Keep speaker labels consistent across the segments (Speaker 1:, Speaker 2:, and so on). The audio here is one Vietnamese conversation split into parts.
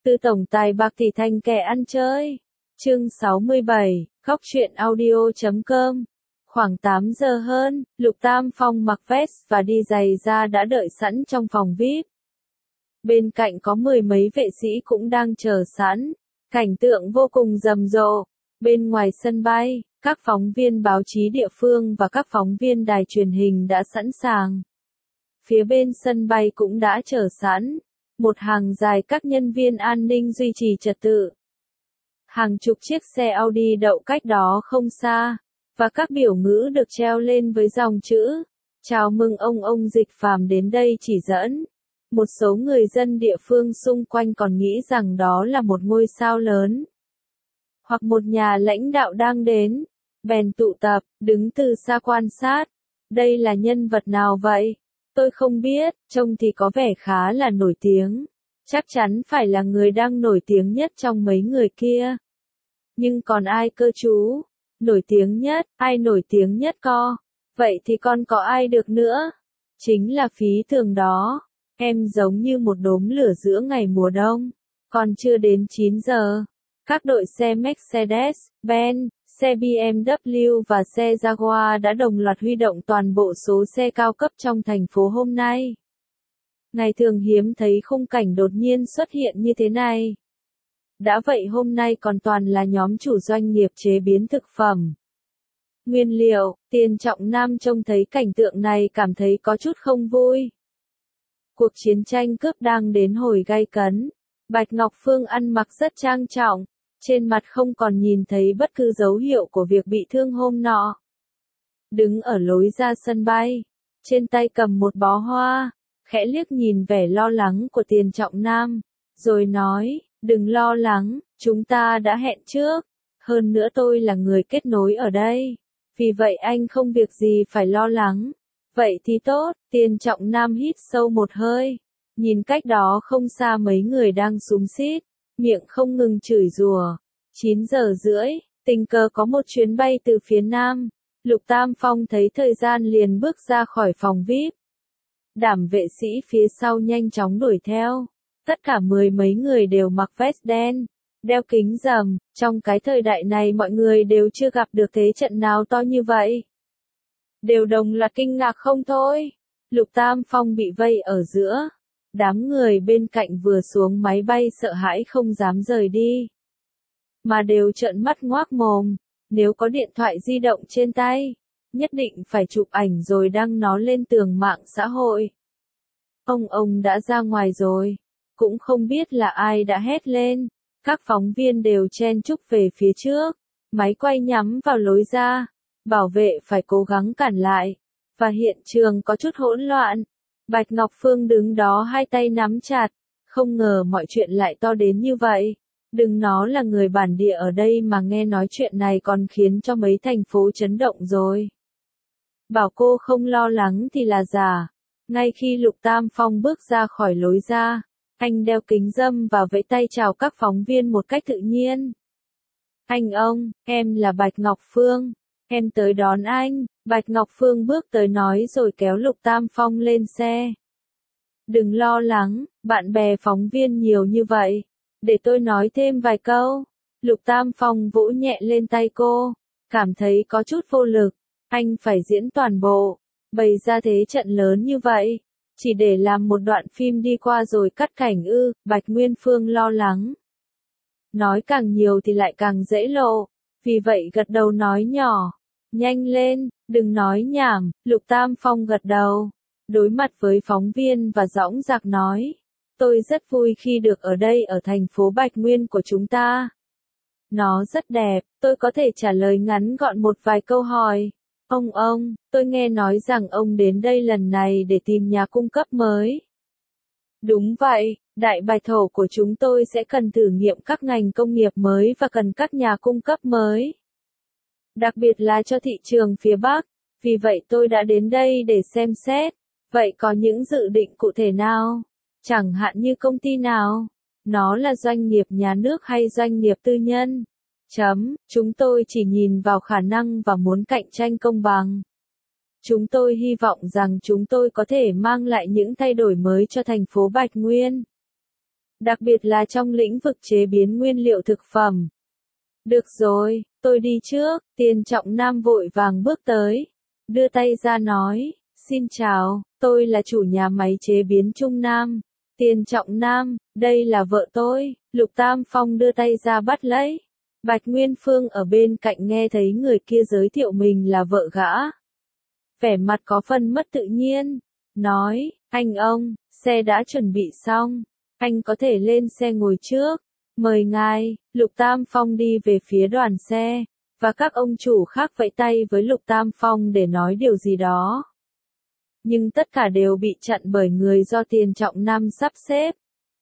Speaker 1: Từ tổng tài bạc tỷ thành kẻ ăn chơi. Chương 67, khóc chuyện audio.com. Khoảng 8 giờ hơn, Lục Tam Phong mặc vest và đi giày ra đã đợi sẵn trong phòng VIP. Bên cạnh có mười mấy vệ sĩ cũng đang chờ sẵn. Cảnh tượng vô cùng rầm rộ. Bên ngoài sân bay, các phóng viên báo chí địa phương và các phóng viên đài truyền hình đã sẵn sàng. Phía bên sân bay cũng đã chờ sẵn. Một hàng dài các nhân viên an ninh duy trì trật tự. Hàng chục chiếc xe Audi đậu cách đó không xa, và các biểu ngữ được treo lên với dòng chữ: chào mừng ông Dịch Phàm đến đây chỉ dẫn. Một số người dân địa phương xung quanh còn nghĩ rằng đó là một ngôi sao lớn, hoặc một nhà lãnh đạo đang đến, bèn tụ tập, đứng từ xa quan sát. Đây là nhân vật nào vậy? Tôi không biết, trông thì có vẻ khá là nổi tiếng. Chắc chắn phải là người đang nổi tiếng nhất trong mấy người kia. Nhưng còn ai cơ chú? Nổi tiếng nhất, ai nổi tiếng nhất co? Vậy thì còn có ai được nữa? Chính là Phí Thường đó. Em giống như một đốm lửa giữa ngày mùa đông. Còn chưa đến 9 giờ. Các đội xe Mercedes, Benz, xe BMW và xe Jaguar đã đồng loạt huy động toàn bộ số xe cao cấp trong thành phố hôm nay. Ngày thường hiếm thấy khung cảnh đột nhiên xuất hiện như thế này. Đã vậy hôm nay còn toàn là nhóm chủ doanh nghiệp chế biến thực phẩm, nguyên liệu. Tiền Trọng Nam trông thấy cảnh tượng này cảm thấy có chút không vui. Cuộc chiến tranh cướp đang đến hồi gay cấn. Bạch Ngọc Phương ăn mặc rất trang trọng, trên mặt không còn nhìn thấy bất cứ dấu hiệu của việc bị thương hôm nọ. Đứng ở lối ra sân bay, trên tay cầm một bó hoa, khẽ liếc nhìn vẻ lo lắng của Tiền Trọng Nam, rồi nói: đừng lo lắng, chúng ta đã hẹn trước. Hơn nữa tôi là người kết nối ở đây, vì vậy anh không việc gì phải lo lắng. Vậy thì tốt. Tiền Trọng Nam hít sâu một hơi, nhìn cách đó không xa mấy người đang xúm xít, miệng không ngừng chửi rủa. 9 giờ rưỡi, tình cờ có một chuyến bay từ phía Nam. Lục Tam Phong thấy thời gian liền bước ra khỏi phòng VIP. Đảm vệ sĩ phía sau nhanh chóng đuổi theo. Tất cả mười mấy người đều mặc vest đen, đeo kính rầm. Trong cái thời đại này mọi người đều chưa gặp được thế trận nào to như vậy. Đều đồng loạt kinh ngạc không thôi. Lục Tam Phong bị vây ở giữa. Đám người bên cạnh vừa xuống máy bay sợ hãi không dám rời đi, mà đều trợn mắt ngoác mồm. Nếu có điện thoại di động trên tay, nhất định phải chụp ảnh rồi đăng nó lên tường mạng xã hội. Ông đã ra ngoài rồi. Cũng không biết là ai đã hét lên. Các phóng viên đều chen chúc về phía trước. Máy quay nhắm vào lối ra. Bảo vệ phải cố gắng cản lại. Và hiện trường có chút hỗn loạn. Bạch Ngọc Phương đứng đó hai tay nắm chặt. Không ngờ mọi chuyện lại to đến như vậy. Đừng nói là người bản địa ở đây mà nghe nói chuyện này còn khiến cho mấy thành phố chấn động rồi. Bảo cô không lo lắng thì là giả. Ngay khi Lục Tam Phong bước ra khỏi lối ra, anh đeo kính râm và vẫy tay chào các phóng viên một cách tự nhiên. Em là Bạch Ngọc Phương. Em tới đón anh. Bạch Ngọc Phương bước tới nói rồi kéo Lục Tam Phong lên xe. Đừng lo lắng, bạn bè phóng viên nhiều như vậy. Để tôi nói thêm vài câu. Lục Tam Phong vỗ nhẹ lên tay cô, cảm thấy có chút vô lực. Anh phải diễn toàn bộ, bày ra thế trận lớn như vậy, chỉ để làm một đoạn phim đi qua rồi cắt cảnh ư? Bạch Nguyên Phương lo lắng. Nói càng nhiều thì lại càng dễ lộ, vì vậy gật đầu nói nhỏ: nhanh lên, đừng nói nhảm. Lục Tam Phong gật đầu, đối mặt với phóng viên và dõng dạc nói: tôi rất vui khi được ở đây ở thành phố Bạch Nguyên của chúng ta. Nó rất đẹp, tôi có thể trả lời ngắn gọn một vài câu hỏi. Tôi nghe nói rằng ông đến đây lần này để tìm nhà cung cấp mới. Đúng vậy, Đại Bạch Thổ của chúng tôi sẽ cần thử nghiệm các ngành công nghiệp mới và cần các nhà cung cấp mới. Đặc biệt là cho thị trường phía Bắc, vì vậy tôi đã đến đây để xem xét. Vậy có những dự định cụ thể nào? Chẳng hạn như công ty nào? Nó là doanh nghiệp nhà nước hay doanh nghiệp tư nhân? Chúng tôi chỉ nhìn vào khả năng và muốn cạnh tranh công bằng. Chúng tôi hy vọng rằng chúng tôi có thể mang lại những thay đổi mới cho thành phố Bạch Nguyên. đặc biệt là trong lĩnh vực chế biến nguyên liệu thực phẩm. Được rồi, tôi đi trước, Tiền Trọng Nam vội vàng bước tới, đưa tay ra nói, xin chào, tôi là chủ nhà máy chế biến Trung Nam. Tiền Trọng Nam, đây là vợ tôi, Lục Tam Phong đưa tay ra bắt lấy. Bạch Nguyên Phương ở bên cạnh nghe thấy người kia giới thiệu mình là vợ gã. Vẻ mặt có phần mất tự nhiên, nói, anh ông, xe đã chuẩn bị xong, anh có thể lên xe ngồi trước. Mời ngài. Lục Tam Phong đi về phía đoàn xe, và các ông chủ khác vẫy tay với Lục Tam Phong để nói điều gì đó. Nhưng tất cả đều bị chặn bởi người do Tiền Trọng Nam sắp xếp.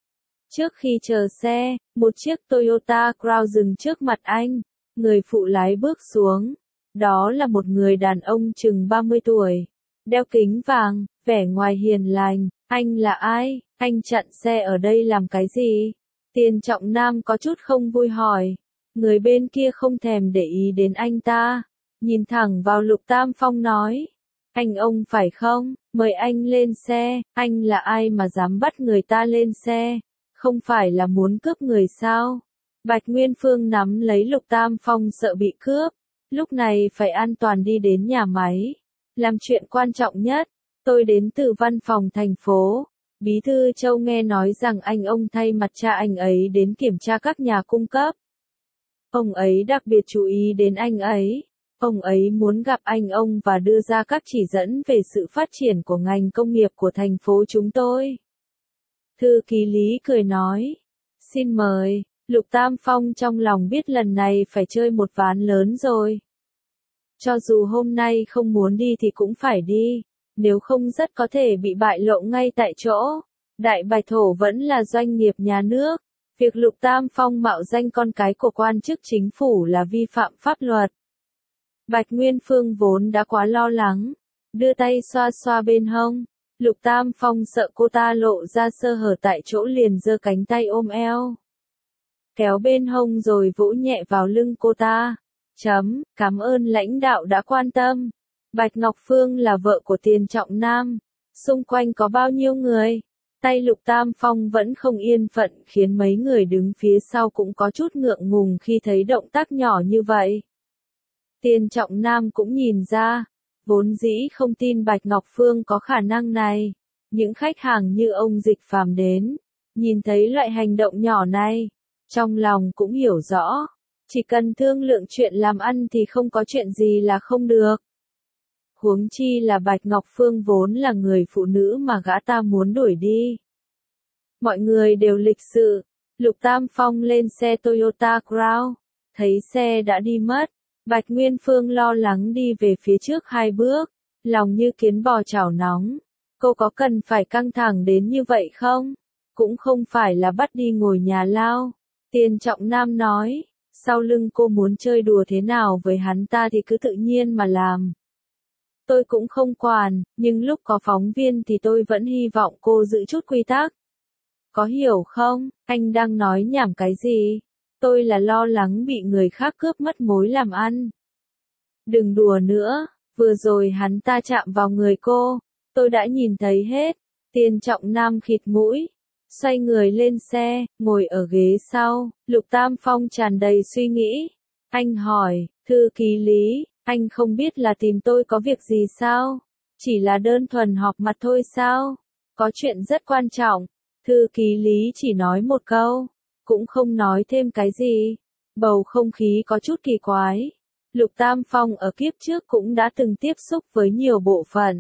Speaker 1: Trước khi chờ xe, một chiếc Toyota Crown dừng trước mặt anh. Người phụ lái bước xuống. Đó là một người đàn ông chừng 30 tuổi. Đeo kính vàng, vẻ ngoài hiền lành. Anh là ai? Anh chặn xe ở đây làm cái gì? Tiền Trọng Nam có chút không vui hỏi. Người bên kia không thèm để ý đến anh ta. Nhìn thẳng vào Lục Tam Phong nói. Anh ông phải không? Mời anh lên xe. Anh là ai mà dám bắt người ta lên xe? Không phải là muốn cướp người sao? Bạch Nguyên Phương nắm lấy Lục Tam Phong sợ bị cướp. Lúc này phải an toàn đi đến nhà máy. Làm chuyện quan trọng nhất. Tôi đến từ văn phòng thành phố. Bí thư Châu nghe nói rằng anh ông thay mặt cha anh ấy đến kiểm tra các nhà cung cấp. Ông ấy đặc biệt chú ý đến anh ấy. Ông ấy muốn gặp anh ông và đưa ra các chỉ dẫn về sự phát triển của ngành công nghiệp của thành phố chúng tôi. Thư ký Lý cười nói. Xin mời. Lục Tam Phong trong lòng biết lần này phải chơi một ván lớn rồi. Cho dù hôm nay không muốn đi thì cũng phải đi. Nếu không rất có thể bị bại lộ ngay tại chỗ. Đại Bạch Thổ vẫn là doanh nghiệp nhà nước. Việc Lục Tam Phong mạo danh con cái của quan chức chính phủ là vi phạm pháp luật. Bạch Nguyên Phương vốn đã quá lo lắng. Đưa tay xoa xoa bên hông. Lục Tam Phong sợ cô ta lộ ra sơ hở tại chỗ liền giơ cánh tay ôm eo. Kéo bên hông rồi vỗ nhẹ vào lưng cô ta. Cảm ơn lãnh đạo đã quan tâm. Bạch Ngọc Phương là vợ của Tiền Trọng Nam. Xung quanh có bao nhiêu người? Tay Lục Tam Phong vẫn không yên phận khiến mấy người đứng phía sau cũng có chút ngượng ngùng khi thấy động tác nhỏ như vậy. Tiền Trọng Nam cũng nhìn ra. Vốn dĩ không tin Bạch Ngọc Phương có khả năng này. Những khách hàng như ông Dịch Phàm đến. Nhìn thấy loại hành động nhỏ này. Trong lòng cũng hiểu rõ. Chỉ cần thương lượng chuyện làm ăn thì không có chuyện gì là không được. Huống chi là Bạch Ngọc Phương vốn là người phụ nữ mà gã ta muốn đuổi đi. Mọi người đều lịch sự. Lục Tam Phong lên xe Toyota Crown. Thấy xe đã đi mất. Bạch Nguyên Phương lo lắng đi về phía trước 2 bước. Lòng như kiến bò chảo nóng. Cô có cần phải căng thẳng đến như vậy không? Cũng không phải là bắt đi ngồi nhà lao. Tiền Trọng Nam nói. Sau lưng cô muốn chơi đùa thế nào với hắn ta thì cứ tự nhiên mà làm. Tôi cũng không quản, nhưng lúc có phóng viên thì tôi vẫn hy vọng cô giữ chút quy tắc. Có hiểu không? Anh đang nói nhảm cái gì? Tôi là lo lắng bị người khác cướp mất mối làm ăn. Đừng đùa nữa, vừa rồi hắn ta chạm vào người cô. Tôi đã nhìn thấy hết. Tiền Trọng Nam khịt mũi. Xoay người lên xe, ngồi ở ghế sau. Lục Tam Phong tràn đầy suy nghĩ. Anh hỏi, thư ký Lý. Anh không biết là tìm tôi có việc gì sao? Chỉ là đơn thuần họp mặt thôi sao? Có chuyện rất quan trọng. Thư ký Lý chỉ nói một câu. Cũng không nói thêm cái gì. Bầu không khí có chút kỳ quái. Lục Tam Phong ở kiếp trước cũng đã từng tiếp xúc với nhiều bộ phận.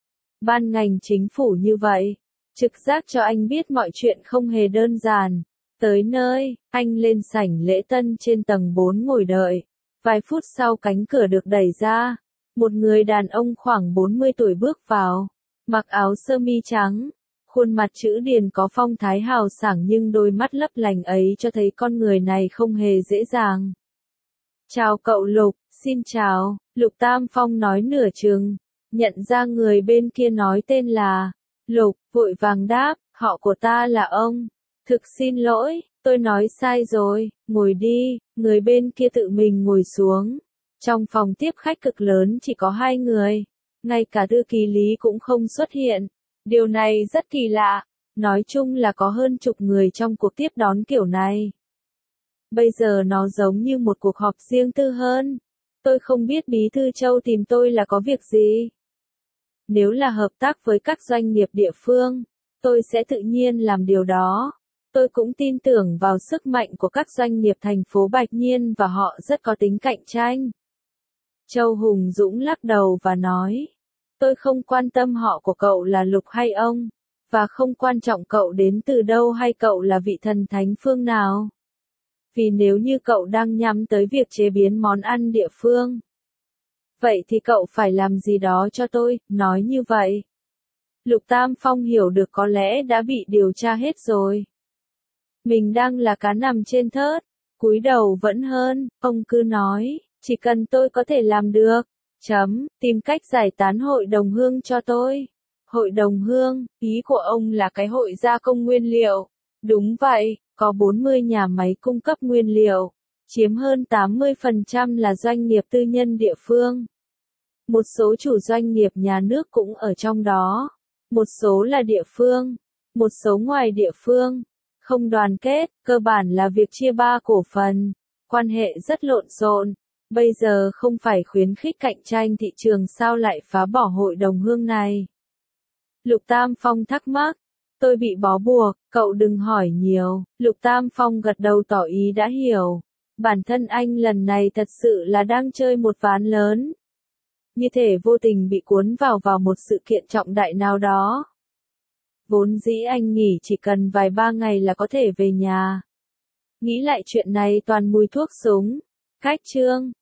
Speaker 1: Ban ngành chính phủ như vậy. Trực giác cho anh biết mọi chuyện không hề đơn giản. Tới nơi, anh lên sảnh lễ tân trên tầng 4 ngồi đợi. Vài phút sau cánh cửa được đẩy ra. Một người đàn ông khoảng 40 tuổi bước vào. Mặc áo sơ mi trắng. Khuôn mặt chữ điền có phong thái hào sảng nhưng đôi mắt lấp lánh ấy cho thấy con người này không hề dễ dàng. Chào cậu Lục, xin chào. Lục Tam Phong nói nửa chừng. Nhận ra người bên kia nói tên là Lục, vội vàng đáp, họ của ta là ông. Thực xin lỗi, tôi nói sai rồi, ngồi đi. Người bên kia tự mình ngồi xuống. Trong phòng tiếp khách cực lớn chỉ có 2 người. Ngay cả thư ký Lý cũng không xuất hiện. Điều này rất kỳ lạ. Nói chung là có hơn chục người trong cuộc tiếp đón kiểu này. Bây giờ nó giống như một cuộc họp riêng tư hơn. Tôi không biết Bí thư Châu tìm tôi là có việc gì. Nếu là hợp tác với các doanh nghiệp địa phương, tôi sẽ tự nhiên làm điều đó. Tôi cũng tin tưởng vào sức mạnh của các doanh nghiệp thành phố Bạch Nhiên và họ rất có tính cạnh tranh. Châu Hùng Dũng lắc đầu và nói, tôi không quan tâm họ của cậu là Lục hay ông, và không quan trọng cậu đến từ đâu hay cậu là vị thần thánh phương nào. Vì nếu như cậu đang nhắm tới việc chế biến món ăn địa phương, vậy thì cậu phải làm gì đó cho tôi, nói như vậy. Lục Tam Phong hiểu được có lẽ đã bị điều tra hết rồi. Mình đang là cá nằm trên thớt, cúi đầu vẫn hơn, ông cứ nói, chỉ cần tôi có thể làm được. Tìm cách giải tán hội đồng hương cho tôi. Hội đồng hương, ý của ông là cái hội gia công nguyên liệu. Đúng vậy, có 40 nhà máy cung cấp nguyên liệu, chiếm hơn 80% là doanh nghiệp tư nhân địa phương. Một số chủ doanh nghiệp nhà nước cũng ở trong đó. Một số là địa phương, một số ngoài địa phương. Không đoàn kết, cơ bản là việc chia ba cổ phần. Quan hệ rất lộn xộn. Bây giờ không phải khuyến khích cạnh tranh thị trường sao lại phá bỏ hội đồng hương này? Lục Tam Phong thắc mắc. Tôi bị bó buộc, cậu đừng hỏi nhiều. Lục Tam Phong gật đầu tỏ ý đã hiểu. Bản thân anh lần này thật sự là đang chơi một ván lớn. Như thể vô tình bị cuốn vào một sự kiện trọng đại nào đó. Vốn dĩ anh nghỉ chỉ cần vài ba ngày là có thể về nhà. Nghĩ lại chuyện này toàn mùi thuốc súng. Cách chương